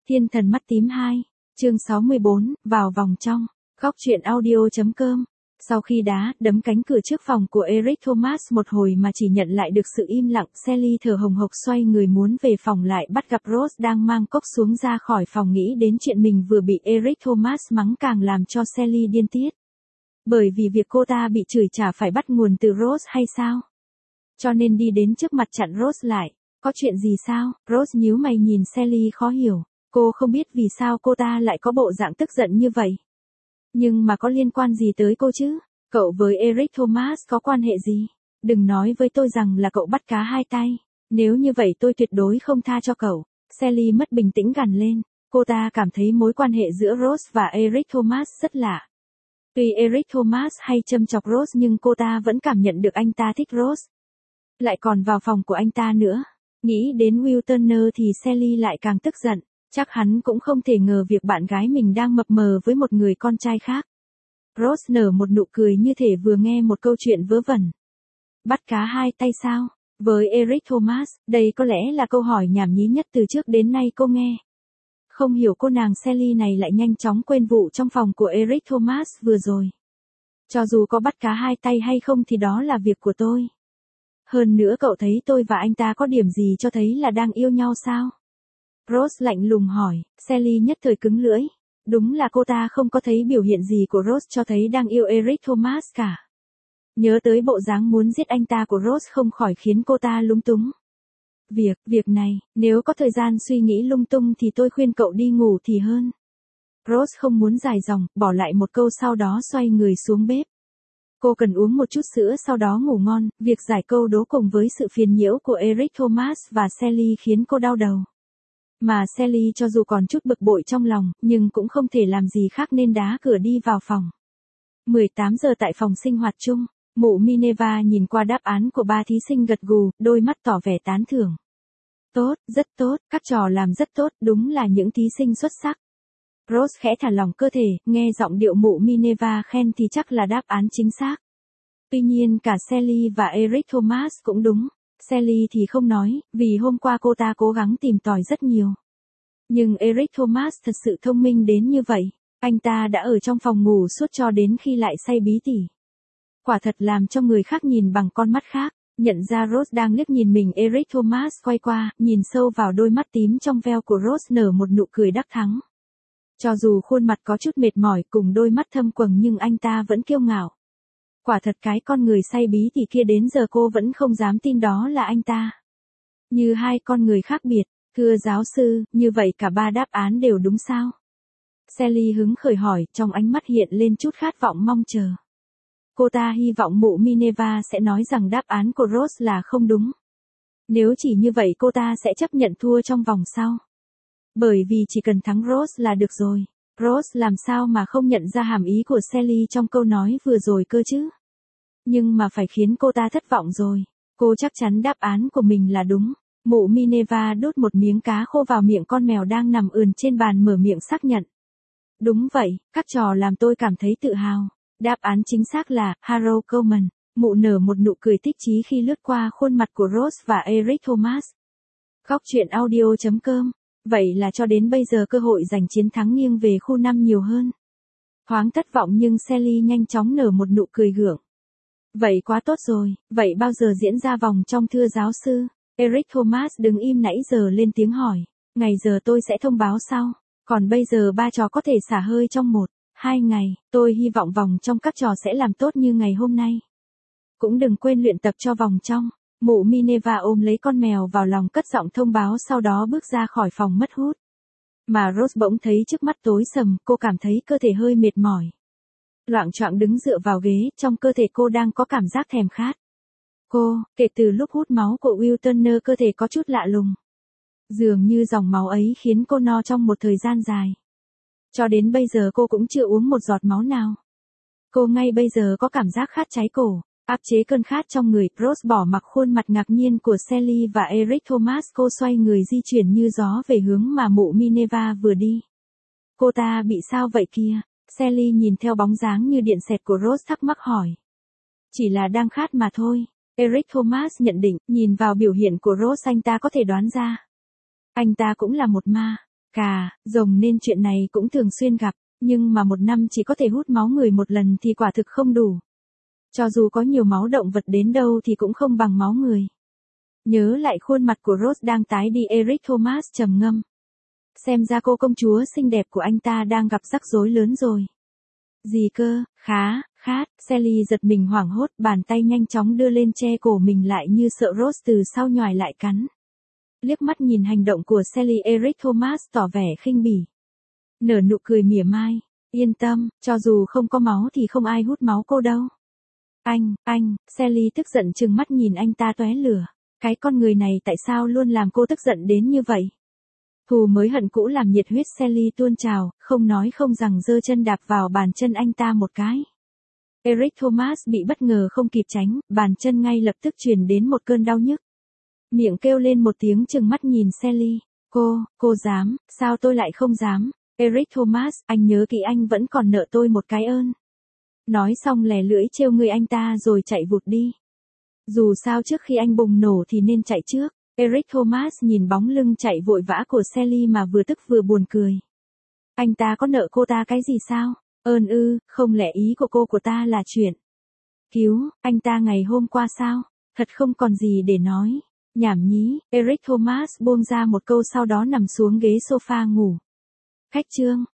Thiên thần mắt tím 2, chương 64, vào vòng trong, góc truyện audio.com. Sau khi đá đấm cánh cửa trước phòng của Eric Thomas một hồi mà chỉ nhận lại được sự im lặng, Sally thở hồng hộc xoay người muốn về phòng lại bắt gặp Rose đang mang cốc xuống ra khỏi phòng, nghĩ đến chuyện mình vừa bị Eric Thomas mắng càng làm cho Sally điên tiết. Bởi vì việc cô ta bị chửi chả phải bắt nguồn từ Rose hay sao? Cho nên đi đến trước mặt chặn Rose lại. Có chuyện gì sao? Rose nhíu mày nhìn Sally khó hiểu. Cô không biết vì sao cô ta lại có bộ dạng tức giận như vậy. Nhưng mà có liên quan gì tới cô chứ? Cậu với Eric Thomas có quan hệ gì? Đừng nói với tôi rằng là cậu bắt cá hai tay. Nếu như vậy tôi tuyệt đối không tha cho cậu. Sally mất bình tĩnh gằn lên. Cô ta cảm thấy mối quan hệ giữa Rose và Eric Thomas rất lạ. Tuy Eric Thomas hay châm chọc Rose nhưng cô ta vẫn cảm nhận được anh ta thích Rose. Lại còn vào phòng của anh ta nữa. Nghĩ đến Will Turner thì Sally lại càng tức giận. Chắc hắn cũng không thể ngờ việc bạn gái mình đang mập mờ với một người con trai khác. Rose nở một nụ cười như thể vừa nghe một câu chuyện vớ vẩn. Bắt cá hai tay sao? Với Eric Thomas, đây có lẽ là câu hỏi nhảm nhí nhất từ trước đến nay cô nghe. Không hiểu cô nàng Sally này lại nhanh chóng quên vụ trong phòng của Eric Thomas vừa rồi. Cho dù có bắt cá hai tay hay không thì đó là việc của tôi. Hơn nữa cậu thấy tôi và anh ta có điểm gì cho thấy là đang yêu nhau sao? Rose lạnh lùng hỏi. Sally nhất thời cứng lưỡi. Đúng là cô ta không có thấy biểu hiện gì của Rose cho thấy đang yêu Eric Thomas cả. Nhớ tới bộ dáng muốn giết anh ta của Rose không khỏi khiến cô ta lúng túng. Việc này, nếu có thời gian suy nghĩ lung tung thì tôi khuyên cậu đi ngủ thì hơn. Rose không muốn dài dòng, bỏ lại một câu sau đó xoay người xuống bếp. Cô cần uống một chút sữa sau đó ngủ ngon, việc giải câu đố cùng với sự phiền nhiễu của Eric Thomas và Sally khiến cô đau đầu. Mà Sally cho dù còn chút bực bội trong lòng, nhưng cũng không thể làm gì khác nên đá cửa đi vào phòng. 18 giờ tại phòng sinh hoạt chung, mụ Minerva nhìn qua đáp án của ba thí sinh gật gù, đôi mắt tỏ vẻ tán thưởng. Tốt, rất tốt, các trò làm rất tốt, đúng là những thí sinh xuất sắc. Rose khẽ thả lỏng cơ thể, nghe giọng điệu mụ Minerva khen thì chắc là đáp án chính xác. Tuy nhiên cả Sally và Eric Thomas cũng đúng. Sally thì không nói, vì hôm qua cô ta cố gắng tìm tòi rất nhiều. Nhưng Eric Thomas thật sự thông minh đến như vậy. Anh ta đã ở trong phòng ngủ suốt cho đến khi lại say bí tỉ. Quả thật làm cho người khác nhìn bằng con mắt khác. Nhận ra Rose đang liếc nhìn mình, Eric Thomas quay qua, nhìn sâu vào đôi mắt tím trong veo của Rose nở một nụ cười đắc thắng. Cho dù khuôn mặt có chút mệt mỏi cùng đôi mắt thâm quầng nhưng anh ta vẫn kiêu ngạo. Quả thật cái con người say bí tỉ kia đến giờ cô vẫn không dám tin đó là anh ta. Như hai con người khác biệt, thưa giáo sư, như vậy cả ba đáp án đều đúng sao? Sally hứng khởi hỏi, trong ánh mắt hiện lên chút khát vọng mong chờ. Cô ta hy vọng mụ Minerva sẽ nói rằng đáp án của Rose là không đúng. Nếu chỉ như vậy cô ta sẽ chấp nhận thua trong vòng sau. Bởi vì chỉ cần thắng Rose là được rồi. Rose làm sao mà không nhận ra hàm ý của Sally trong câu nói vừa rồi cơ chứ? Nhưng mà phải khiến cô ta thất vọng rồi. Cô chắc chắn đáp án của mình là đúng. Mụ Minerva đút một miếng cá khô vào miệng con mèo đang nằm ườn trên bàn, mở miệng xác nhận. Đúng vậy, các trò làm tôi cảm thấy tự hào. Đáp án chính xác là Harold Coleman. Mụ nở một nụ cười thích chí khi lướt qua khuôn mặt của Rose và Eric Thomas. Góc truyện audio.com. Vậy là cho đến bây giờ cơ hội giành chiến thắng nghiêng về khu 5 nhiều hơn. Thoáng thất vọng nhưng Sally nhanh chóng nở một nụ cười gượng. Vậy quá tốt rồi, vậy bao giờ diễn ra vòng trong thưa giáo sư? Eric Thomas đứng im nãy giờ lên tiếng hỏi. Ngày giờ tôi sẽ thông báo sau. Còn bây giờ ba trò có thể xả hơi trong 1-2 ngày. Tôi hy vọng vòng trong các trò sẽ làm tốt như ngày hôm nay. Cũng đừng quên luyện tập cho vòng trong. Mụ Minerva ôm lấy con mèo vào lòng cất giọng thông báo, sau đó bước ra khỏi phòng mất hút. Mà Rose bỗng thấy trước mắt tối sầm, cô cảm thấy cơ thể hơi mệt mỏi. Loạng choạng đứng dựa vào ghế, trong cơ thể cô đang có cảm giác thèm khát. Kể từ lúc hút máu của Will Turner cơ thể có chút lạ lùng. Dường như dòng máu ấy khiến cô no trong một thời gian dài. Cho đến bây giờ cô cũng chưa uống một giọt máu nào. Cô ngay bây giờ có cảm giác khát cháy cổ. Áp chế cơn khát trong người, Rose bỏ mặc khuôn mặt ngạc nhiên của Sally và Eric Thomas, cô xoay người di chuyển như gió về hướng mà mụ Minerva vừa đi. Cô ta bị sao vậy kia? Sally nhìn theo bóng dáng như điện xẹt của Rose thắc mắc hỏi. Chỉ là đang khát mà thôi. Eric Thomas nhận định, nhìn vào biểu hiện của Rose anh ta có thể đoán ra. Anh ta cũng là một ma. Rồng nên chuyện này cũng thường xuyên gặp, nhưng mà một năm chỉ có thể hút máu người một lần thì quả thực không đủ. Cho dù có nhiều máu động vật đến đâu thì cũng không bằng máu người. Nhớ lại khuôn mặt của Rose đang tái đi, Eric Thomas trầm ngâm. Xem ra cô công chúa xinh đẹp của anh ta đang gặp rắc rối lớn rồi. Gì cơ, khát, Sally giật mình hoảng hốt, bàn tay nhanh chóng đưa lên che cổ mình lại như sợ Rose từ sau nhoài lại cắn. Liếc mắt nhìn hành động của Sally, Eric Thomas tỏ vẻ khinh bỉ. Nở nụ cười mỉa mai, yên tâm, cho dù không có máu thì không ai hút máu cô đâu. Anh, Sally tức giận trừng mắt nhìn anh ta tóe lửa. Cái con người này tại sao luôn làm cô tức giận đến như vậy? Thù mới hận cũ làm nhiệt huyết Sally tuôn trào, không nói không rằng giơ chân đạp vào bàn chân anh ta một cái. Eric Thomas bị bất ngờ không kịp tránh, bàn chân ngay lập tức truyền đến một cơn đau nhức. Miệng kêu lên một tiếng trừng mắt nhìn Sally. Cô dám, sao tôi lại không dám? Eric Thomas, anh nhớ kỹ anh vẫn còn nợ tôi một cái ơn. Nói xong lè lưỡi trêu người anh ta rồi chạy vụt đi. Dù sao trước khi anh bùng nổ thì nên chạy trước. Eric Thomas nhìn bóng lưng chạy vội vã của Sally mà vừa tức vừa buồn cười. Anh ta có nợ cô ta cái gì sao? Ơn ư, không lẽ ý của cô ta là chuyện cứu anh ta ngày hôm qua sao? Thật không còn gì để nói. Nhảm nhí, Eric Thomas buông ra một câu sau đó nằm xuống ghế sofa ngủ. Khách trương,